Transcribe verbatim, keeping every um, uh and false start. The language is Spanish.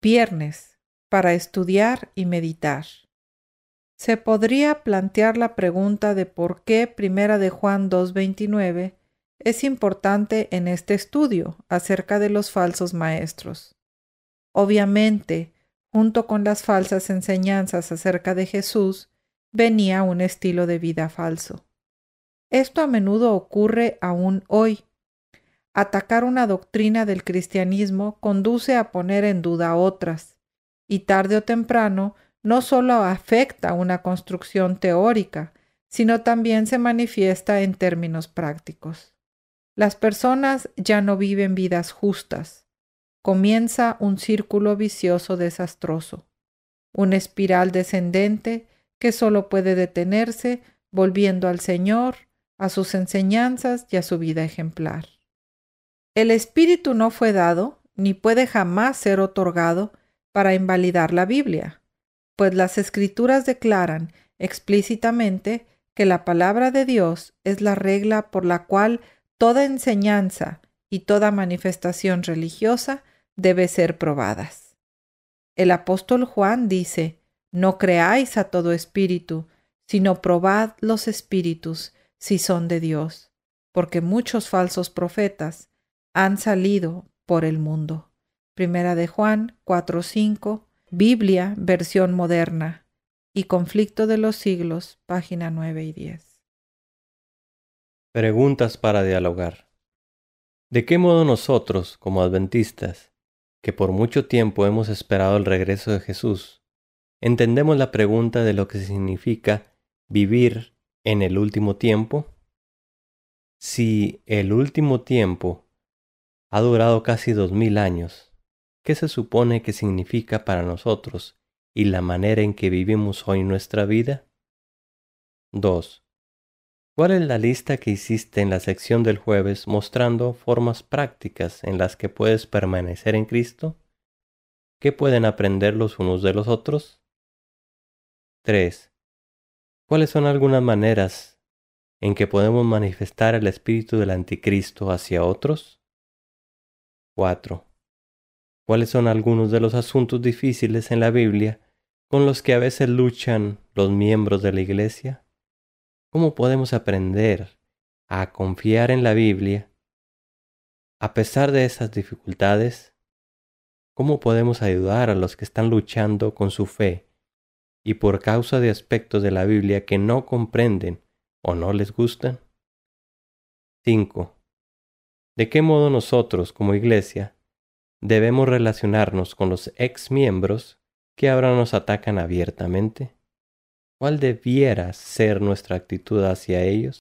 Viernes, para estudiar y meditar. Se podría plantear la pregunta de por qué Primera de Juan dos veintinueve es importante en este estudio acerca de los falsos maestros. Obviamente, junto con las falsas enseñanzas acerca de Jesús, venía un estilo de vida falso. Esto a menudo ocurre aún hoy. Atacar una doctrina del cristianismo conduce a poner en duda otras, y tarde o temprano no solo afecta una construcción teórica, sino también se manifiesta en términos prácticos. Las personas ya no viven vidas justas. Comienza un círculo vicioso desastroso, una espiral descendente que solo puede detenerse volviendo al Señor, a sus enseñanzas y a su vida ejemplar. El Espíritu no fue dado, ni puede jamás ser otorgado para invalidar la Biblia, pues las Escrituras declaran explícitamente que la palabra de Dios es la regla por la cual toda enseñanza y toda manifestación religiosa debe ser probadas. El apóstol Juan dice: no creáis a todo espíritu, sino probad los espíritus si son de Dios, porque muchos falsos profetas han salido por el mundo. Primera de Juan cuatro cinco, Biblia, versión moderna, y Conflicto de los Siglos, página nueve y diez. Preguntas para dialogar. ¿De qué modo nosotros, como adventistas, que por mucho tiempo hemos esperado el regreso de Jesús, entendemos la pregunta de lo que significa vivir en el último tiempo? Si el último tiempo ha durado casi dos mil años, ¿qué se supone que significa para nosotros y la manera en que vivimos hoy nuestra vida? dos. ¿Cuál es la lista que hiciste en la sección del jueves mostrando formas prácticas en las que puedes permanecer en Cristo? ¿Qué pueden aprender los unos de los otros? tres. ¿Cuáles son algunas maneras en que podemos manifestar el espíritu del anticristo hacia otros? cuatro. ¿Cuáles son algunos de los asuntos difíciles en la Biblia con los que a veces luchan los miembros de la Iglesia? ¿Cómo podemos aprender a confiar en la Biblia a pesar de esas dificultades? ¿Cómo podemos ayudar a los que están luchando con su fe y por causa de aspectos de la Biblia que no comprenden o no les gustan? cinco. ¿De qué modo nosotros, como Iglesia, debemos relacionarnos con los ex miembros que ahora nos atacan abiertamente? ¿Cuál debiera ser nuestra actitud hacia ellos?